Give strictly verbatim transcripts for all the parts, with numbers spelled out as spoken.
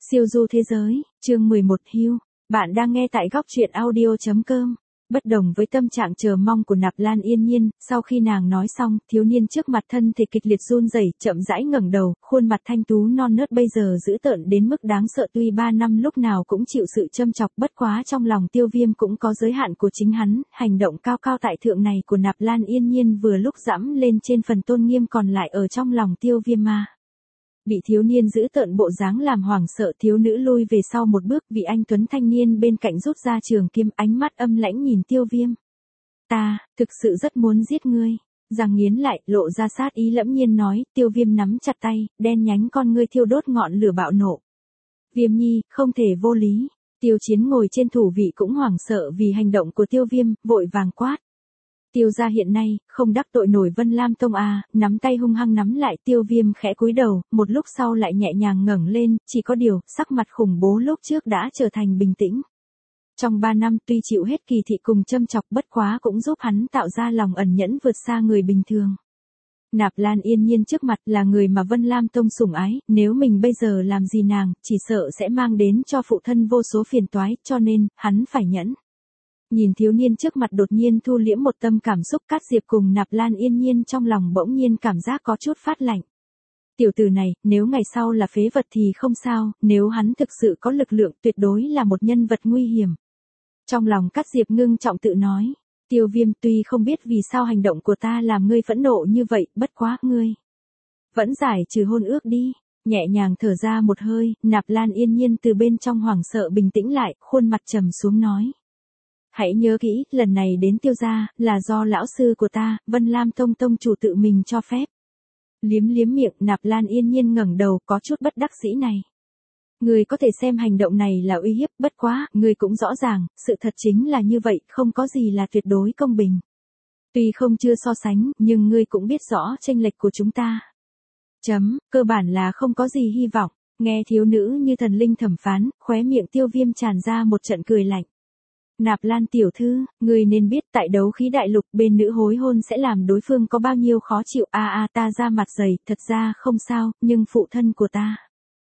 Siêu du thế giới, chương mười một Hưu. Bạn đang nghe tại góc truyện audio chấm com. Bất đồng với tâm trạng chờ mong của Nạp Lan Yên Nhiên, sau khi nàng nói xong, thiếu niên trước mặt thân thể kịch liệt run rẩy, chậm rãi ngẩng đầu, khuôn mặt thanh tú non nớt bây giờ dữ tợn đến mức đáng sợ. Tuy ba năm lúc nào cũng chịu sự châm chọc, bất quá trong lòng Tiêu Viêm cũng có giới hạn của chính hắn, hành động cao cao tại thượng này của Nạp Lan Yên Nhiên vừa lúc dẫm lên trên phần tôn nghiêm còn lại ở trong lòng Tiêu Viêm mà. Bị thiếu niên giữ tợn bộ dáng làm hoảng sợ, thiếu nữ lui về sau một bước, vị anh tuấn thanh niên bên cạnh rút ra trường kiếm, ánh mắt âm lãnh nhìn Tiêu Viêm. Ta, thực sự rất muốn giết ngươi. Răng nghiến lại, lộ ra sát ý lẫm nhiên nói. Tiêu Viêm nắm chặt tay, đen nhánh con ngươi thiêu đốt ngọn lửa bạo nộ. Viêm nhi, không thể vô lý. Tiêu Chiến ngồi trên thủ vị cũng hoảng sợ vì hành động của Tiêu Viêm, vội vàng quát. Tiêu gia hiện nay, không đắc tội nổi Vân Lam Tông à, nắm tay hung hăng nắm lại. Tiêu Viêm khẽ cúi đầu, một lúc sau lại nhẹ nhàng ngẩng lên, chỉ có điều, sắc mặt khủng bố lúc trước đã trở thành bình tĩnh. Trong ba năm tuy chịu hết kỳ thị cùng châm chọc, bất quá cũng giúp hắn tạo ra lòng ẩn nhẫn vượt xa người bình thường. Nạp Lan Yên Nhiên trước mặt là người mà Vân Lam Tông sủng ái, nếu mình bây giờ làm gì nàng, chỉ sợ sẽ mang đến cho phụ thân vô số phiền toái, cho nên, hắn phải nhẫn. Nhìn thiếu niên trước mặt đột nhiên thu liễm một tâm cảm xúc, Cát Diệp cùng Nạp Lan Yên Nhiên trong lòng bỗng nhiên cảm giác có chút phát lạnh. Tiểu tử này, nếu ngày sau là phế vật thì không sao, nếu hắn thực sự có lực lượng tuyệt đối là một nhân vật nguy hiểm. Trong lòng Cát Diệp ngưng trọng tự nói, Tiêu Viêm tuy không biết vì sao hành động của ta làm ngươi phẫn nộ như vậy, bất quá ngươi vẫn giải trừ hôn ước đi. Nhẹ nhàng thở ra một hơi, Nạp Lan Yên Nhiên từ bên trong hoảng sợ bình tĩnh lại, khuôn mặt trầm xuống nói. Hãy nhớ kỹ, lần này đến Tiêu gia, là do lão sư của ta, Vân Lam Tông tông chủ tự mình cho phép. Liếm liếm miệng, Nạp Lan Yên Nhiên ngẩng đầu, có chút bất đắc dĩ này. Ngươi có thể xem hành động này là uy hiếp, bất quá, ngươi cũng rõ ràng, sự thật chính là như vậy, không có gì là tuyệt đối công bình. Tuy không chưa so sánh, nhưng ngươi cũng biết rõ chênh lệch của chúng ta. Chấm, cơ bản là không có gì hy vọng. Nghe thiếu nữ như thần linh thẩm phán, khóe miệng Tiêu Viêm tràn ra một trận cười lạnh. Nạp Lan tiểu thư, ngươi nên biết tại đấu khí đại lục bên nữ hối hôn sẽ làm đối phương có bao nhiêu khó chịu. A a ta ra mặt dày, thật ra không sao, nhưng phụ thân của ta.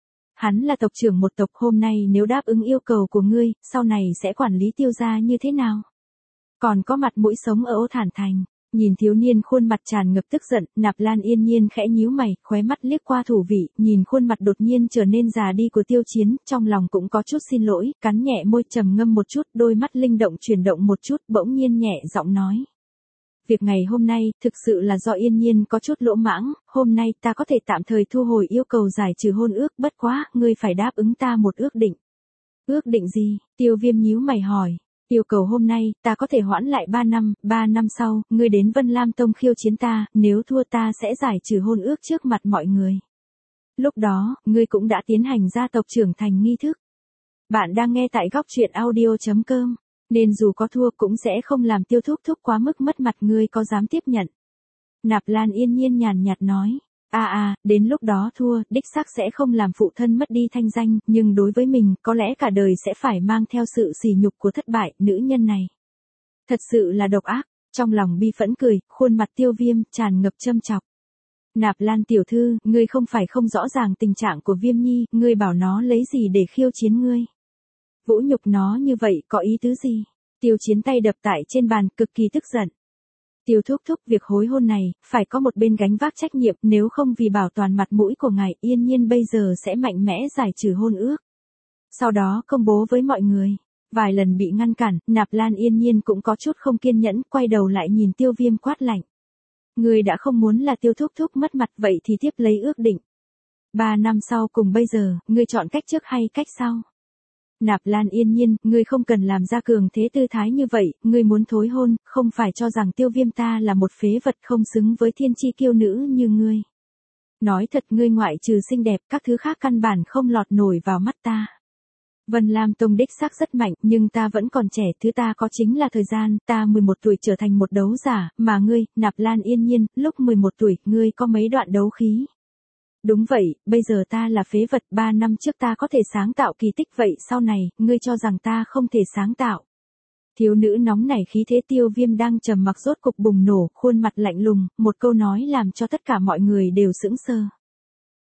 Hắn là tộc trưởng một tộc, hôm nay nếu đáp ứng yêu cầu của ngươi, sau này sẽ quản lý Tiêu gia như thế nào? Còn có mặt mũi sống ở Ô Thản Thành. Nhìn thiếu niên khuôn mặt tràn ngập tức giận, Nạp Lan Yên Nhiên khẽ nhíu mày, khóe mắt liếc qua thủ vị, nhìn khuôn mặt đột nhiên trở nên già đi của Tiêu Chiến, trong lòng cũng có chút xin lỗi, cắn nhẹ môi trầm ngâm một chút, đôi mắt linh động chuyển động một chút, bỗng nhiên nhẹ giọng nói. Việc ngày hôm nay, thực sự là do Yên Nhiên có chút lỗ mãng, hôm nay ta có thể tạm thời thu hồi yêu cầu giải trừ hôn ước, bất quá, ngươi phải đáp ứng ta một ước định. Ước định gì? Tiêu Viêm nhíu mày hỏi. Yêu cầu hôm nay, ta có thể hoãn lại ba năm, ba năm sau, ngươi đến Vân Lam Tông khiêu chiến ta, nếu thua ta sẽ giải trừ hôn ước trước mặt mọi người. Lúc đó, ngươi cũng đã tiến hành gia tộc trưởng thành nghi thức. Bạn đang nghe tại góc truyện audio chấm com, nên dù có thua cũng sẽ không làm Tiêu thúc thúc quá mức mất mặt, ngươi có dám tiếp nhận? Nạp Lan Yên Nhiên nhàn nhạt nói. À à, đến lúc đó thua, đích xác sẽ không làm phụ thân mất đi thanh danh, nhưng đối với mình, có lẽ cả đời sẽ phải mang theo sự sỉ nhục của thất bại, nữ nhân này. Thật sự là độc ác, trong lòng bi phẫn cười, khuôn mặt Tiêu Viêm, tràn ngập châm chọc. Nạp Lan tiểu thư, ngươi không phải không rõ ràng tình trạng của Viêm nhi, ngươi bảo nó lấy gì để khiêu chiến ngươi. Vũ nhục nó như vậy, có ý tứ gì? Tiêu Chiến tay đập tại trên bàn, cực kỳ tức giận. Tiêu thúc thúc, việc hối hôn này, phải có một bên gánh vác trách nhiệm, nếu không vì bảo toàn mặt mũi của ngài, Yên Nhiên bây giờ sẽ mạnh mẽ giải trừ hôn ước. Sau đó công bố với mọi người. Vài lần bị ngăn cản, Nạp Lan Yên Nhiên cũng có chút không kiên nhẫn, quay đầu lại nhìn Tiêu Viêm quát lạnh. Ngươi đã không muốn là Tiêu thúc thúc mất mặt, vậy thì tiếp lấy ước định. Ba năm sau cùng bây giờ, ngươi chọn cách trước hay cách sau? Nạp Lan Yên Nhiên, ngươi không cần làm ra cường thế tư thái như vậy, ngươi muốn thối hôn, không phải cho rằng Tiêu Viêm ta là một phế vật không xứng với thiên chi kiêu nữ như ngươi. Nói thật, ngươi ngoại trừ xinh đẹp, các thứ khác căn bản không lọt nổi vào mắt ta. Vân Lam Tông đích xác rất mạnh, nhưng ta vẫn còn trẻ, thứ ta có chính là thời gian, ta mười một tuổi trở thành một đấu giả, mà ngươi, Nạp Lan Yên Nhiên, lúc mười một tuổi, ngươi có mấy đoạn đấu khí. Đúng vậy, bây giờ ta là phế vật, ba năm trước ta có thể sáng tạo kỳ tích, vậy sau này, ngươi cho rằng ta không thể sáng tạo. Thiếu nữ nóng nảy khí thế. Tiêu Viêm đang trầm mặc rốt cục bùng nổ, khuôn mặt lạnh lùng, một câu nói làm cho tất cả mọi người đều sững sờ.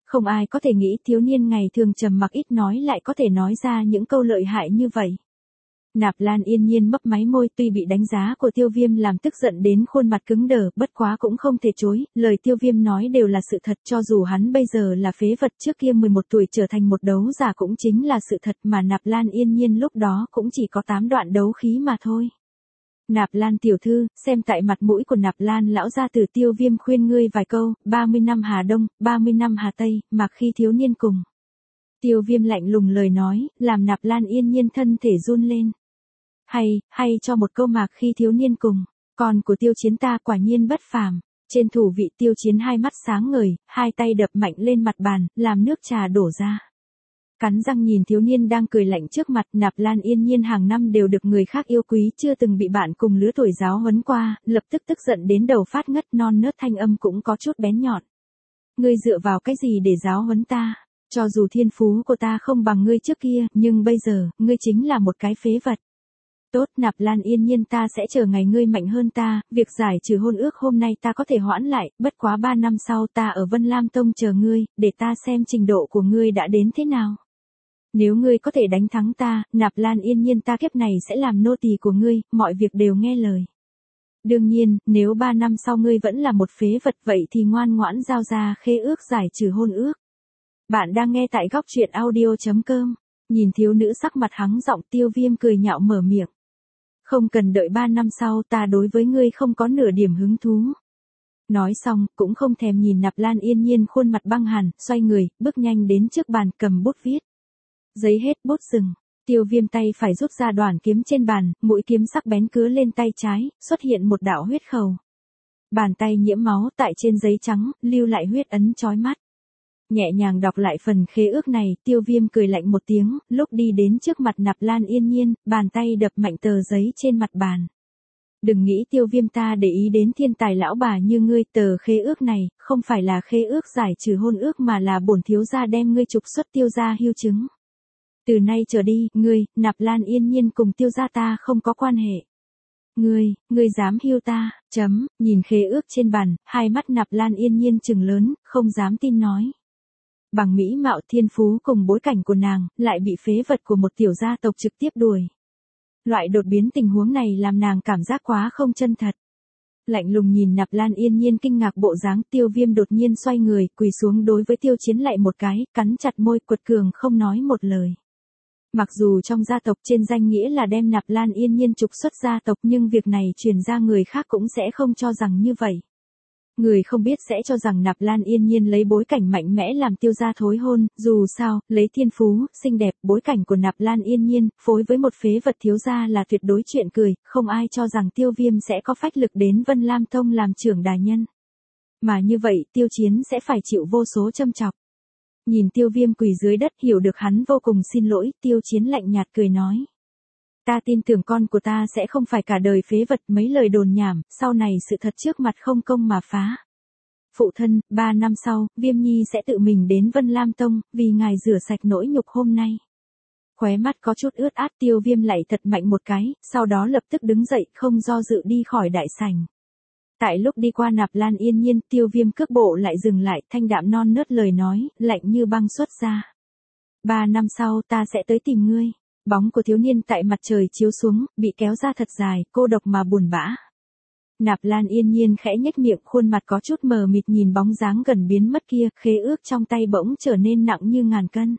Không ai có thể nghĩ thiếu niên ngày thường trầm mặc ít nói lại có thể nói ra những câu lợi hại như vậy. Nạp Lan yên nhiên mấp máy môi, tuy bị đánh giá của Tiêu Viêm làm tức giận đến khuôn mặt cứng đờ, bất quá cũng không thể chối, lời Tiêu Viêm nói đều là sự thật, cho dù hắn bây giờ là phế vật, trước kia mười một tuổi trở thành một đấu giả cũng chính là sự thật, mà Nạp Lan yên nhiên lúc đó cũng chỉ có tám đoạn đấu khí mà thôi. Nạp Lan tiểu thư, xem tại mặt mũi của Nạp Lan lão gia tử, Tiêu Viêm khuyên ngươi vài câu, ba mươi năm Hà Đông, ba mươi năm Hà Tây, mặc khi thiếu niên cùng. Tiêu Viêm lạnh lùng lời nói, làm Nạp Lan yên nhiên thân thể run lên. Hay, hay cho một câu mạc khi thiếu niên cùng, con của Tiêu Chiến ta quả nhiên bất phàm. Trên thủ vị Tiêu Chiến hai mắt sáng ngời, hai tay đập mạnh lên mặt bàn, làm nước trà đổ ra. Cắn răng nhìn thiếu niên đang cười lạnh trước mặt, Nạp Lan yên nhiên hàng năm đều được người khác yêu quý, chưa từng bị bạn cùng lứa tuổi giáo huấn qua, lập tức tức giận đến đầu phát ngất, non nớt thanh âm cũng có chút bén nhọn. Ngươi dựa vào cái gì để giáo huấn ta? Cho dù thiên phú của ta không bằng ngươi trước kia, nhưng bây giờ, ngươi chính là một cái phế vật. Tốt, Nạp Lan yên nhiên, ta sẽ chờ ngày ngươi mạnh hơn ta, việc giải trừ hôn ước hôm nay ta có thể hoãn lại, bất quá ba năm sau ta ở Vân Lam Tông chờ ngươi, để ta xem trình độ của ngươi đã đến thế nào. Nếu ngươi có thể đánh thắng ta, Nạp Lan yên nhiên ta kiếp này sẽ làm nô tỳ của ngươi, mọi việc đều nghe lời. Đương nhiên, nếu ba năm sau ngươi vẫn là một phế vật vậy thì ngoan ngoãn giao ra khế ước giải trừ hôn ước. Bạn đang nghe tại góc truyện audio chấm com. Nhìn thiếu nữ sắc mặt hắng giọng, Tiêu Viêm cười nhạo mở miệng. Không cần đợi ba năm sau, ta đối với ngươi không có nửa điểm hứng thú. Nói xong, cũng không thèm nhìn Nạp Lan yên nhiên khuôn mặt băng hàn, xoay người, bước nhanh đến trước bàn, cầm bút viết. Giấy hết bút dừng, Tiêu Viêm tay phải rút ra đoản kiếm trên bàn, mũi kiếm sắc bén cứa lên tay trái, xuất hiện một đạo huyết khẩu. Bàn tay nhiễm máu, tại trên giấy trắng, lưu lại huyết ấn chói mắt. Nhẹ nhàng đọc lại phần khế ước này, Tiêu Viêm cười lạnh một tiếng, lúc đi đến trước mặt Nạp Lan yên nhiên, bàn tay đập mạnh tờ giấy trên mặt bàn. Đừng nghĩ Tiêu Viêm ta để ý đến thiên tài lão bà như ngươi, tờ khế ước này, không phải là khế ước giải trừ hôn ước mà là bổn thiếu gia đem ngươi trục xuất Tiêu gia hưu chứng. Từ nay trở đi, ngươi, Nạp Lan yên nhiên cùng Tiêu gia ta không có quan hệ. Ngươi, ngươi dám hưu ta, chấm, nhìn khế ước trên bàn, hai mắt Nạp Lan yên nhiên trừng lớn, không dám tin nói. Bằng mỹ mạo thiên phú cùng bối cảnh của nàng, lại bị phế vật của một tiểu gia tộc trực tiếp đuổi. Loại đột biến tình huống này làm nàng cảm giác quá không chân thật. Lạnh lùng nhìn Nạp Lan yên nhiên kinh ngạc bộ dáng, Tiêu Viêm đột nhiên xoay người, quỳ xuống đối với Tiêu Chiến lại một cái, cắn chặt môi, quật cường không nói một lời. Mặc dù trong gia tộc trên danh nghĩa là đem Nạp Lan yên nhiên trục xuất gia tộc, nhưng việc này truyền ra người khác cũng sẽ không cho rằng như vậy. Người không biết sẽ cho rằng Nạp Lan yên nhiên lấy bối cảnh mạnh mẽ làm Tiêu gia thối hôn, dù sao, lấy thiên phú, xinh đẹp, bối cảnh của Nạp Lan yên nhiên, phối với một phế vật thiếu gia là tuyệt đối chuyện cười, không ai cho rằng Tiêu Viêm sẽ có phách lực đến Vân Lam Tông làm trưởng đà nhân. Mà như vậy, Tiêu Chiến sẽ phải chịu vô số châm chọc. Nhìn Tiêu Viêm quỳ dưới đất, hiểu được hắn vô cùng xin lỗi, Tiêu Chiến lạnh nhạt cười nói. Ta tin tưởng con của ta sẽ không phải cả đời phế vật, mấy lời đồn nhảm, sau này sự thật trước mặt không công mà phá. Phụ thân, ba năm sau, Viêm Nhi sẽ tự mình đến Vân Lam Tông, vì ngài rửa sạch nỗi nhục hôm nay. Khóe mắt có chút ướt át, Tiêu Viêm lại thật mạnh một cái, sau đó lập tức đứng dậy, không do dự đi khỏi đại sảnh. Tại lúc đi qua Nạp Lan yên nhiên, Tiêu Viêm cước bộ lại dừng lại, thanh đạm non nớt lời nói, lạnh như băng xuất ra. Ba năm sau ta sẽ tới tìm ngươi. Bóng của thiếu niên tại mặt trời chiếu xuống, bị kéo ra thật dài, cô độc mà buồn bã. Nạp Lan yên nhiên khẽ nhếch miệng, khuôn mặt có chút mờ mịt nhìn bóng dáng gần biến mất kia, khế ước trong tay bỗng trở nên nặng như ngàn cân.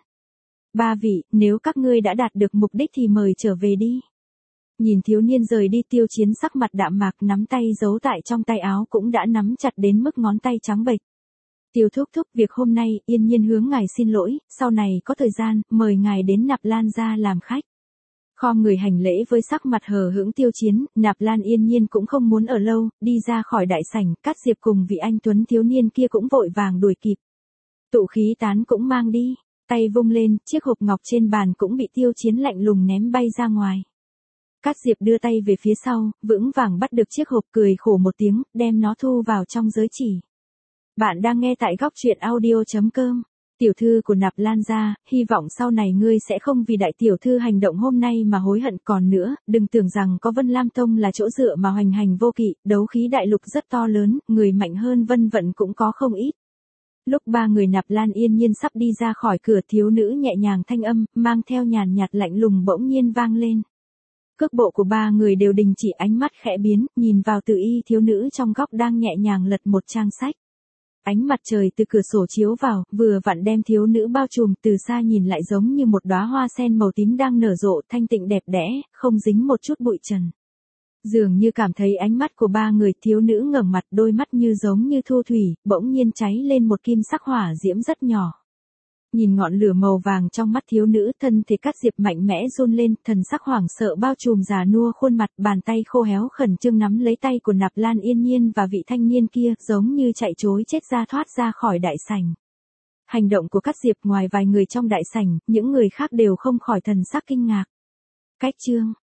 Ba vị, nếu các ngươi đã đạt được mục đích thì mời trở về đi. Nhìn thiếu niên rời đi, Tiêu Chiến sắc mặt đạm mạc, nắm tay giấu tại trong tay áo cũng đã nắm chặt đến mức ngón tay trắng bệch. Tiêu thúc thúc, việc hôm nay, yên nhiên hướng ngài xin lỗi, sau này có thời gian, mời ngài đến Nạp Lan gia làm khách. Khom người hành lễ với sắc mặt hờ hững Tiêu Chiến, Nạp Lan yên nhiên cũng không muốn ở lâu, đi ra khỏi đại sảnh, Cát Diệp cùng vị anh tuấn thiếu niên kia cũng vội vàng đuổi kịp. Tụ khí tán cũng mang đi, tay vung lên, chiếc hộp ngọc trên bàn cũng bị Tiêu Chiến lạnh lùng ném bay ra ngoài. Cát Diệp đưa tay về phía sau, vững vàng bắt được chiếc hộp, cười khổ một tiếng, đem nó thu vào trong giới chỉ. Bạn đang nghe tại góc truyện audio chấm com. Tiểu thư của Nạp Lan gia, hy vọng sau này ngươi sẽ không vì đại tiểu thư hành động hôm nay mà hối hận, còn nữa, đừng tưởng rằng có Vân Lam Tông là chỗ dựa mà hoành hành vô kỵ, đấu khí đại lục rất to lớn, người mạnh hơn Vân Vận cũng có không ít. Lúc ba người Nạp Lan Yên Nhiên sắp đi ra khỏi cửa, thiếu nữ nhẹ nhàng thanh âm, mang theo nhàn nhạt lạnh lùng bỗng nhiên vang lên. Cước bộ của ba người đều đình chỉ, ánh mắt khẽ biến, nhìn vào Từ Y thiếu nữ trong góc đang nhẹ nhàng lật một trang sách. Ánh mặt trời từ cửa sổ chiếu vào, vừa vặn đem thiếu nữ bao trùm, từ xa nhìn lại giống như một đóa hoa sen màu tím đang nở rộ, thanh tịnh đẹp đẽ, không dính một chút bụi trần. Dường như cảm thấy ánh mắt của ba người, thiếu nữ ngẩng mặt, đôi mắt như giống như thu thủy, bỗng nhiên cháy lên một kim sắc hỏa diễm rất nhỏ. Nhìn ngọn lửa màu vàng trong mắt thiếu nữ, thân thể Cát Diệp mạnh mẽ run lên, thần sắc hoảng sợ bao trùm già nua khuôn mặt, bàn tay khô héo khẩn trương nắm lấy tay của Nạp Lan Yên Nhiên và vị thanh niên kia, giống như chạy trối chết ra thoát ra khỏi đại sảnh. Hành động của Cát Diệp, ngoài vài người trong đại sảnh, những người khác đều không khỏi thần sắc kinh ngạc. Cách chương